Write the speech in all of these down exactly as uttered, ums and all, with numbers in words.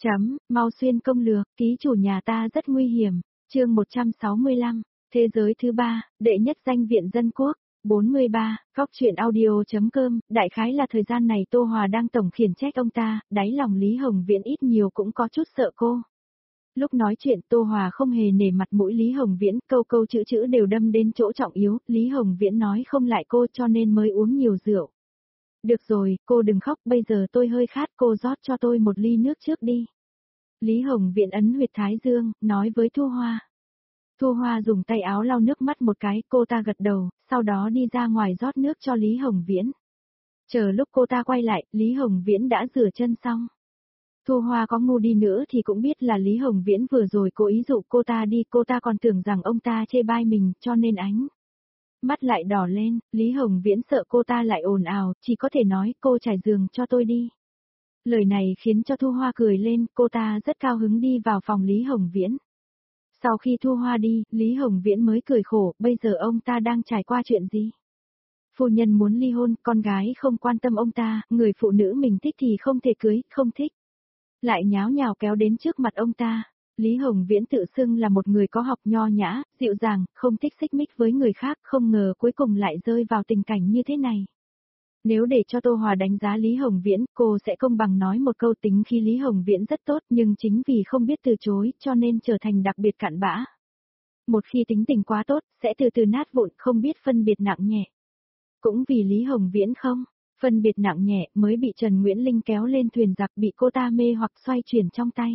Chấm, mau xuyên công lược, ký chủ nhà ta rất nguy hiểm. Chương một trăm sáu mươi lăm, thế giới thứ ba, đệ nhất danh viện dân quốc. bốn mươi ba, Góc truyện audio.com, đại khái là thời gian này Tô Hòa đang tổng khiển trách ông ta, đáy lòng Lý Hồng Viễn ít nhiều cũng có chút sợ cô. Lúc nói chuyện Tô Hòa không hề nể mặt mũi Lý Hồng Viễn, câu câu chữ chữ đều đâm đến chỗ trọng yếu, Lý Hồng Viễn nói không lại cô cho nên mới uống nhiều rượu. Được rồi, cô đừng khóc, bây giờ tôi hơi khát, cô rót cho tôi một ly nước trước đi. Lý Hồng Viễn ấn huyệt thái dương, nói với Thu Hoa. Thu Hoa dùng tay áo lau nước mắt một cái, cô ta gật đầu, sau đó đi ra ngoài rót nước cho Lý Hồng Viễn. Chờ lúc cô ta quay lại, Lý Hồng Viễn đã rửa chân xong. Thu Hoa có ngu đi nữa thì cũng biết là Lý Hồng Viễn vừa rồi cố ý dụ cô ta đi, cô ta còn tưởng rằng ông ta chê bai mình, cho nên ánh mắt lại đỏ lên, Lý Hồng Viễn sợ cô ta lại ồn ào, chỉ có thể nói cô trải giường cho tôi đi. Lời này khiến cho Thu Hoa cười lên, cô ta rất cao hứng đi vào phòng Lý Hồng Viễn. Sau khi Thu Hoa đi, Lý Hồng Viễn mới cười khổ, bây giờ ông ta đang trải qua chuyện gì? Phu nhân muốn ly hôn, con gái không quan tâm ông ta, người phụ nữ mình thích thì không thể cưới, không thích. Lại nháo nhào kéo đến trước mặt ông ta. Lý Hồng Viễn tự xưng là một người có học nho nhã, dịu dàng, không thích xích mích với người khác, không ngờ cuối cùng lại rơi vào tình cảnh như thế này. Nếu để cho Tô Hòa đánh giá Lý Hồng Viễn, cô sẽ công bằng nói một câu tính khi Lý Hồng Viễn rất tốt nhưng chính vì không biết từ chối cho nên trở thành đặc biệt cặn bã. Một khi tính tình quá tốt, sẽ từ từ nát vụn không biết phân biệt nặng nhẹ. Cũng vì Lý Hồng Viễn không phân biệt nặng nhẹ mới bị Trần Nguyễn Linh kéo lên thuyền giặc, bị cô ta mê hoặc xoay chuyển trong tay.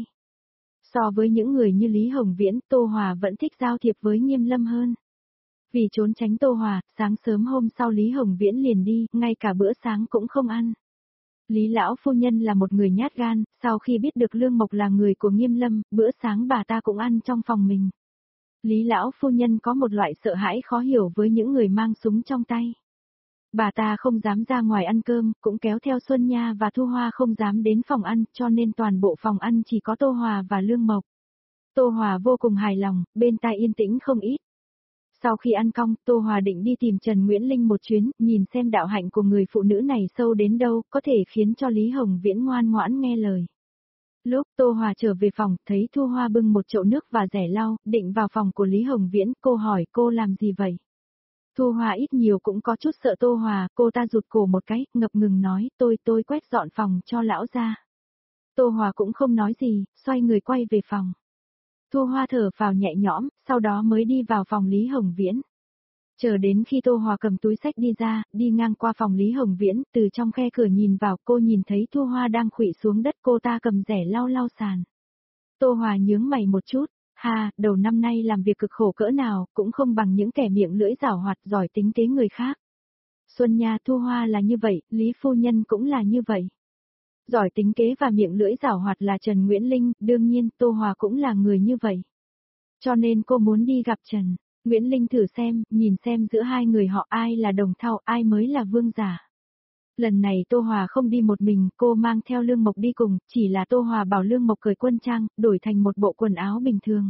So với những người như Lý Hồng Viễn, Tô Hòa vẫn thích giao thiệp với Nghiêm Lâm hơn. Vì trốn tránh Tô Hòa, sáng sớm hôm sau Lý Hồng Viễn liền đi, ngay cả bữa sáng cũng không ăn. Lý lão phu nhân là một người nhát gan, sau khi biết được Lương Mộc là người của Nghiêm Lâm, bữa sáng bà ta cũng ăn trong phòng mình. Lý lão phu nhân có một loại sợ hãi khó hiểu với những người mang súng trong tay. Bà ta không dám ra ngoài ăn cơm, cũng kéo theo Xuân Nha và Thu Hoa không dám đến phòng ăn, cho nên toàn bộ phòng ăn chỉ có Tô Hòa và Lương Mộc. Tô Hòa vô cùng hài lòng, bên tai yên tĩnh không ít. Sau khi ăn cong, Tô Hòa định đi tìm Trần Nguyễn Linh một chuyến, nhìn xem đạo hạnh của người phụ nữ này sâu đến đâu, có thể khiến cho Lý Hồng Viễn ngoan ngoãn nghe lời. Lúc Tô Hòa trở về phòng, thấy Thu Hoa bưng một chậu nước và rẻ lau, định vào phòng của Lý Hồng Viễn, cô hỏi cô làm gì vậy? Thu Hoa ít nhiều cũng có chút sợ Tô Hòa, cô ta rụt cổ một cái, ngập ngừng nói, tôi tôi quét dọn phòng cho lão gia. Tô Hòa cũng không nói gì, xoay người quay về phòng. Thu Hoa thở phào nhẹ nhõm, sau đó mới đi vào phòng Lý Hồng Viễn. Chờ đến khi Tô Hòa cầm túi xách đi ra, đi ngang qua phòng Lý Hồng Viễn, từ trong khe cửa nhìn vào, cô nhìn thấy Thu Hoa đang khuỵu xuống đất, cô ta cầm rẻ lau lau sàn. Tô Hòa nhướng mày một chút, ha, đầu năm nay làm việc cực khổ cỡ nào, cũng không bằng những kẻ miệng lưỡi giảo hoạt giỏi tính kế người khác. Xuân Nha, Thu Hoa là như vậy, Lý phu nhân cũng là như vậy. Giỏi tính kế và miệng lưỡi giảo hoạt là Trần Nguyễn Linh, đương nhiên Tô Hòa cũng là người như vậy. Cho nên cô muốn đi gặp Trần Nguyễn Linh thử xem, nhìn xem giữa hai người họ ai là đồng thau, ai mới là vương giả. Lần này Tô Hòa không đi một mình, cô mang theo Lương Mộc đi cùng, chỉ là Tô Hòa bảo Lương Mộc cởi quân trang, đổi thành một bộ quần áo bình thường.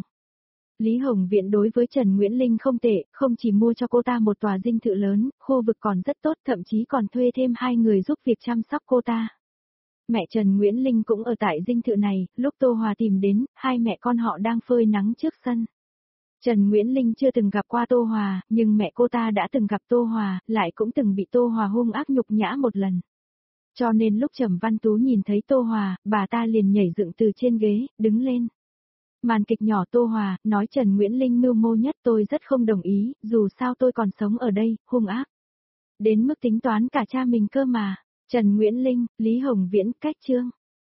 Lý Hồng Viễn đối với Trần Nguyễn Linh không tệ, không chỉ mua cho cô ta một tòa dinh thự lớn, khu vực còn rất tốt, thậm chí còn thuê thêm hai người giúp việc chăm sóc cô ta. Mẹ Trần Nguyễn Linh cũng ở tại dinh thự này, lúc Tô Hòa tìm đến, hai mẹ con họ đang phơi nắng trước sân. Trần Nguyễn Linh chưa từng gặp qua Tô Hòa, nhưng mẹ cô ta đã từng gặp Tô Hòa, lại cũng từng bị Tô Hòa hung ác nhục nhã một lần. Cho nên lúc Trầm Văn Tú nhìn thấy Tô Hòa, bà ta liền nhảy dựng từ trên ghế, đứng lên. Màn kịch nhỏ Tô Hòa, nói Trần Nguyễn Linh mưu mô nhất, tôi rất không đồng ý, dù sao tôi còn sống ở đây, hung ác. Đến mức tính toán cả cha mình cơ mà. Trần Nguyễn Linh, Lý Hồng Viễn, cách chương.